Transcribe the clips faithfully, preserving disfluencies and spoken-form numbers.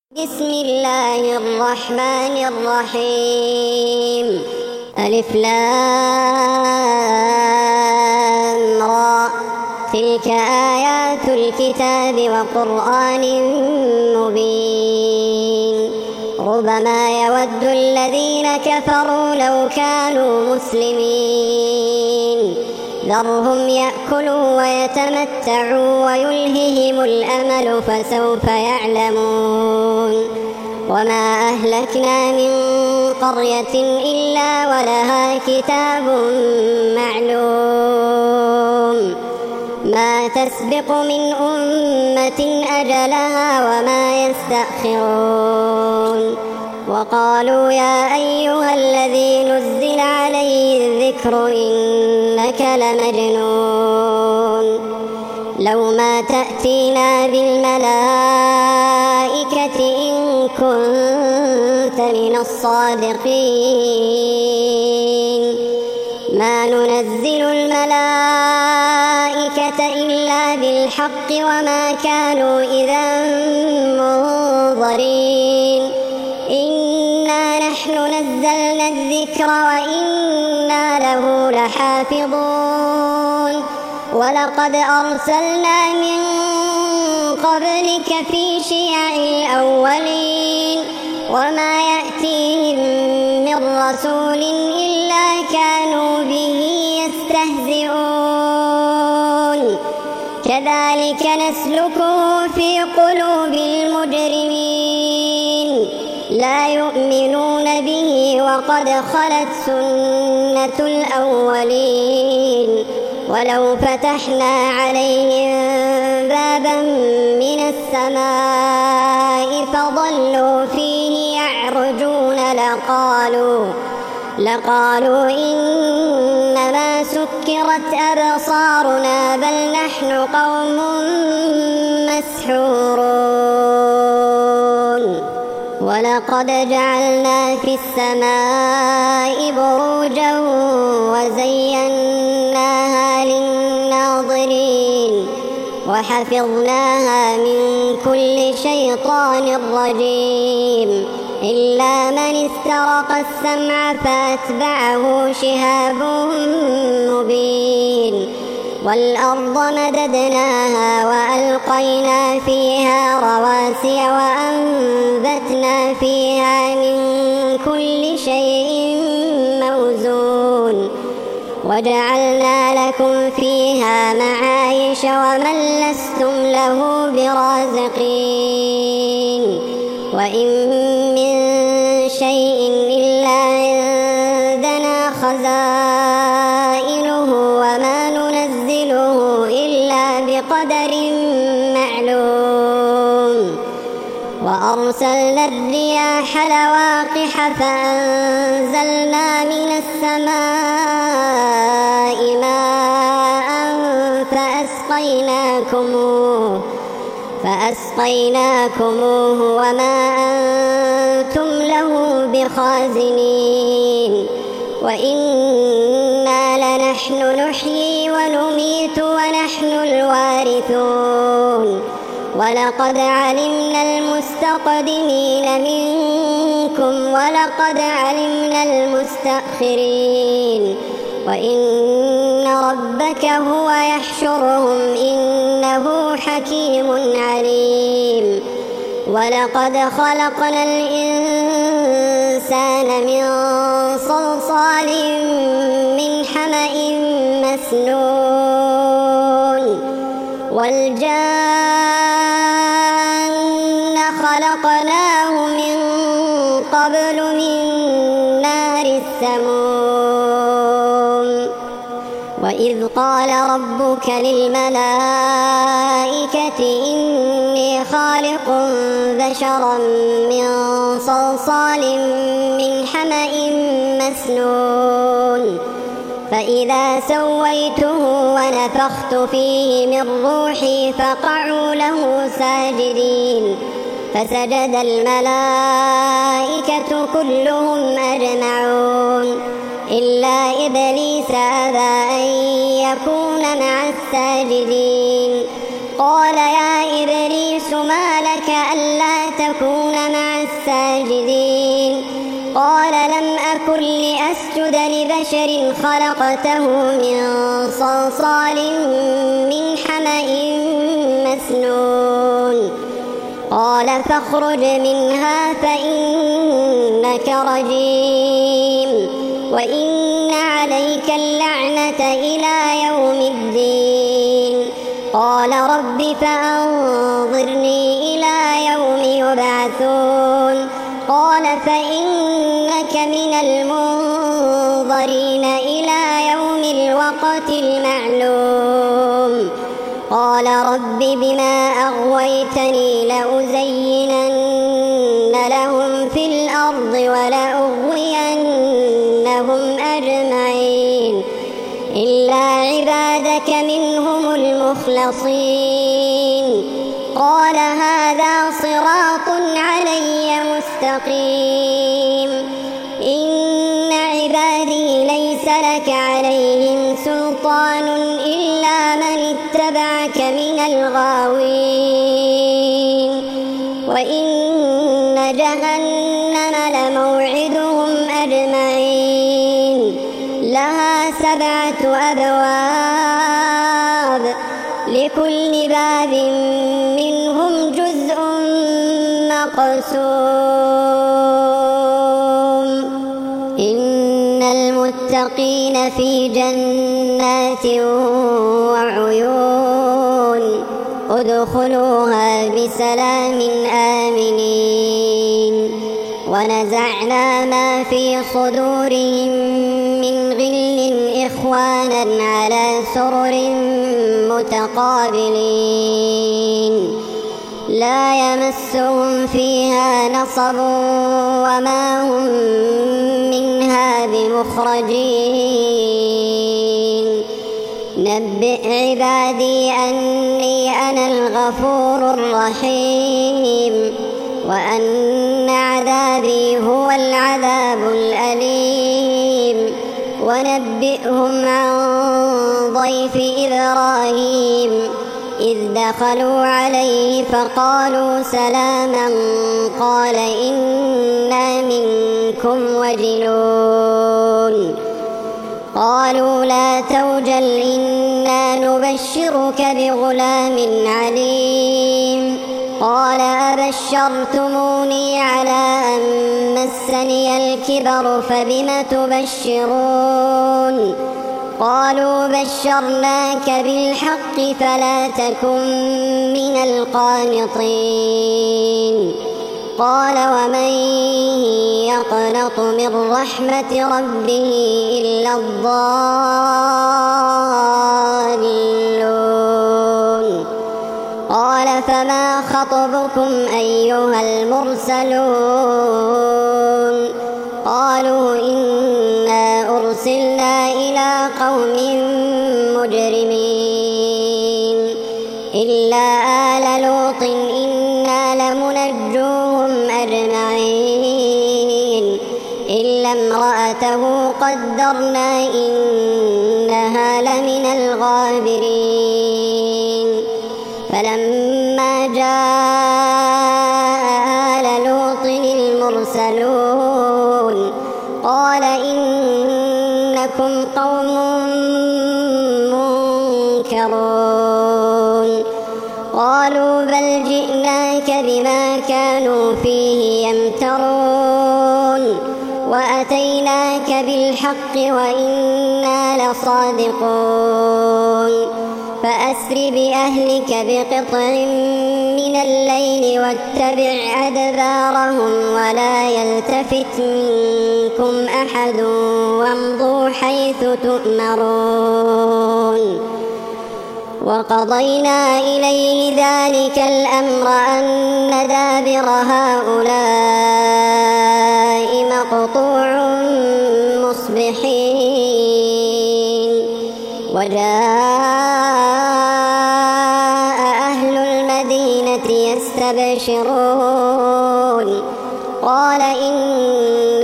بسم الله الرحمن الرحيم. ألف لام را، تلك آيات الكتاب وقرآن مبين. ربما يود الذين كفروا لو كانوا مسلمين، ذرهم يأكلوا ويتمتعوا ويلههم الأمل فسوف يعلمون. وما أهلكنا من قرية إلا ولها كتاب معلوم، ما تسبق من أمة أجلها وما يستأخرون. وقالوا يا أيها الذي نزل عليه الذكر إنك لمجنون، لو ما تأتينا بالملائكة إن كنت من الصادقين. ما ننزل الملائكة إلا بالحق وما كانوا إذا منظرين. إنا نحن نزلنا الذكر وإنا له لحافظون. ولقد أرسلنا من قبلك في شيع الأولين، وما يأتيهم من رسول إلا كانوا به يستهزئون. كذلك نسلكه في قلوب المجرمين، لا يؤمنون به وقد خلت سنة الأولين. ولو فتحنا عليهم بابا من السماء فظلوا فيه يعرجون لقالوا, لقالوا إنما سكرت أبصارنا بل نحن قوم مسحورون. ولقد جعلنا في السماء بروجا وزيناها للناظرين وحفظناها من كل شيطان رجيم، إلا من استرق السمع فأتبعه شهاب مبين. والأرض مددناها وألقينا فيها رواسي وأنبتنا فيها من كل شيء موزون، وجعلنا لكم فيها معايش ومن لستم له برازقين. وإن من شيء إلا عندنا خزائنه وما ننزله إلا بقدر معلوم. وأرسلنا الرياح لواقح فأنزلنا من السماء ماء فأسقيناكموه, فأسقيناكموه وما أنتم له بخازنين. وإنا لنحن نحيي ونميت ونحن الوارثون. ولقد علمنا المستقدمين منكم ولقد علمنا المستأخرين. وإن ربك هو يحشرهم إنه حكيم عليم. ولقد خلقنا الإنسان من صلصال من حمأ مسنون. والجان خلقناه من قبل من نار السموم. وإذ قال ربك للملائكة إني خالق بشرا من صلصال من حمأ مسنون، فإذا سويته ونفخت فيه من روحي فقعوا له ساجدين. فسجد الملائكة كلهم أجمعون إلا إبليس أبى أن يكون مع الساجدين. قال يا إبليس ما لك ألا تكون مع الساجدين قال لم أكن لأسجد لبشر خلقته من صلصال من حمأ مسنون قال فاخرج منها فإنك رجيم وإن عليك اللعنة إلى يوم الدين قال رب فأنظرني إلى يوم يبعثون قال فإنك من المنظرين إلى يوم الوقت المعلوم قال رب بما أغويتني لأزينن لهم في الأرض ولأغوينهم أجمعين إلا عبادك منهم المخلصين قال هذا صراط علي مستقيم إن عبادي ليس لك عليهم سلطان إلا من اتبعك من الغاوين وإن جهنم لموعدهم أجمعين لها سبعة أبواب لكل باب منهم جزء مقسوم إن المتقين في جنات وعيون ادخلوها بسلام آمنين ونزعنا ما في صدورهم من غل إخوانا على سرر متقابلين لا يمسهم فيها نصب وما هم منها بمخرجين نبئ عبادي أني أنا الغفور الرحيم وأن عذابي هو العذاب الأليم ونبئهم عن ضيف إبراهيم إذ دخلوا عليه فقالوا سلاما قال إنا منكم وجلون قالوا لا توجل إنا نبشرك بغلام عليم قال أبشرتموني على أن مسني الكبر فبم تبشرون قالوا بشرناك بالحق فلا تكن من القانطين قال ومن يقنط من رحمة ربه إلا الضالون قال فما خطبكم أيها المرسلون قالوا إنا أرسلنا إلى قوم مجرمين إلا آل لوط إنا لمنجوهم أجمعين إلا امرأته قدرنا إنها لمن الغابرين فلما جاء آل لوط المرسلون قال إنكم قوم منكرون قالوا بل جئناك بما كانوا فيه يمترون وأتيناك بالحق وإنا لصادقون فأسر بأهلك بقطع من الليل واتبع أدبارهم ولا يلتفت منكم أحد وامضوا حيث تؤمرون وقضينا إليه ذلك الأمر أن دابر هؤلاء مقطوع مصبحين وجاء أهل المدينة يستبشرون قال إن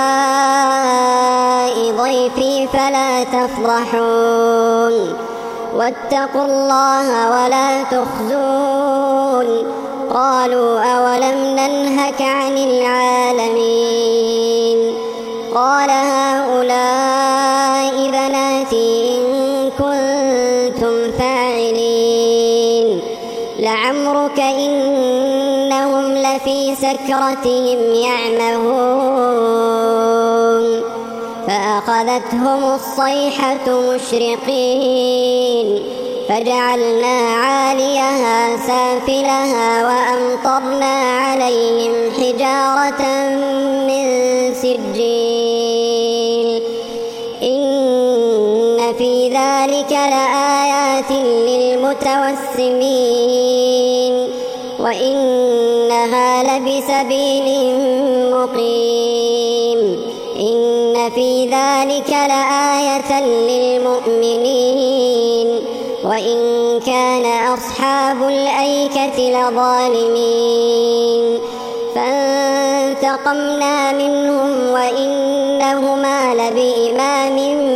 هؤلاء ضيفي فلا تفضحون واتقوا الله ولا تخزون قالوا أولم ننهك عن العالمين قال هؤلاء بناتي إن كنتم فاعلين لعمرك إنهم لفي سكرتهم يعمهون فأخذتهم الصيحة مشرقين فجعلنا عاليها سافلها وأمطرنا عليهم حجارة من سجيل إن في ذلك لآيات للمتوسمين وإنها لبسبيل مقيم إن في ذلك لآية للمؤمنين وإن كان أصحاب الأيكة لظالمين فانتقمنا منهم وإنهما لبإمام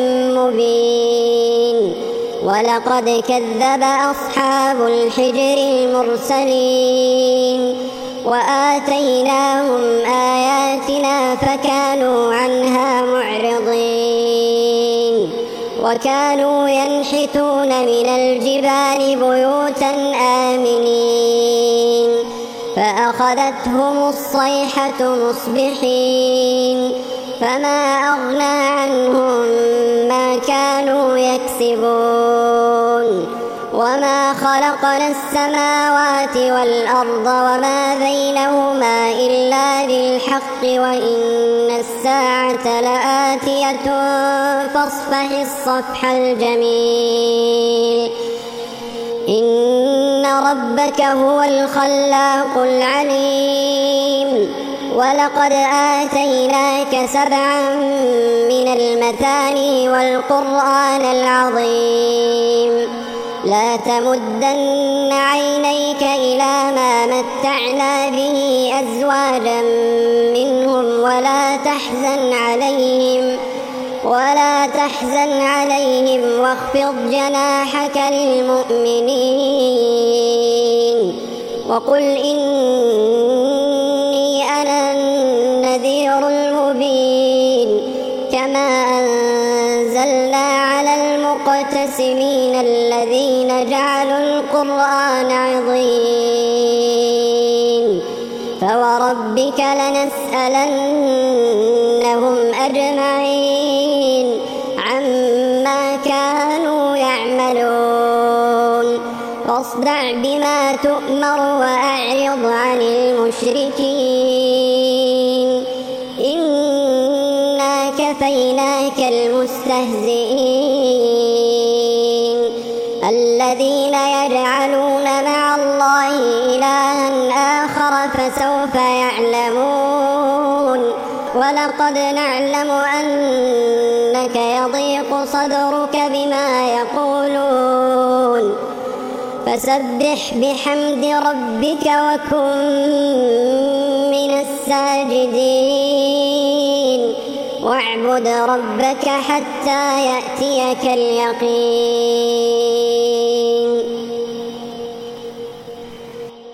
مبين ولقد كذب أصحاب الحجر المرسلين وآتيناهم آياتنا فكانوا عنها معرضين وكانوا ينحتون من الجبال بيوتا آمنين فأخذتهم الصيحة مصبحين فما أغنى عنهم ما كانوا يكسبون وما خلقنا السماوات والأرض وما بينهما إلا بالحق وإن الساعة لآتية فاصفح الصفح الجميل إن ربك هو الخلاق العليم ولقد آتيناك سبعا من المثاني والقرآن العظيم لا تمدن عينيك إلى ما متعنا به أزواجا منهم ولا تحزن عليهم ولا تحزن عليهم واخفض جناحك للمؤمنين وقل إني أنا النذير المبين كما أنزلنا على المقتسمين الذين جعلوا القرآن عضين فوربك لنسألنهم أجمعين عما كانوا يعملون فاصدع بما تؤمر وأعرض عن المشركين إنا كفيناك المستهزئين الذين يجعلون مع الله إلها آخر فسوف يعلمون ولقد نعلم أنك يضيق صدرك بما يقولون فسبح بحمد ربك وكن من الساجدين واعبد ربك حتى يأتيك اليقين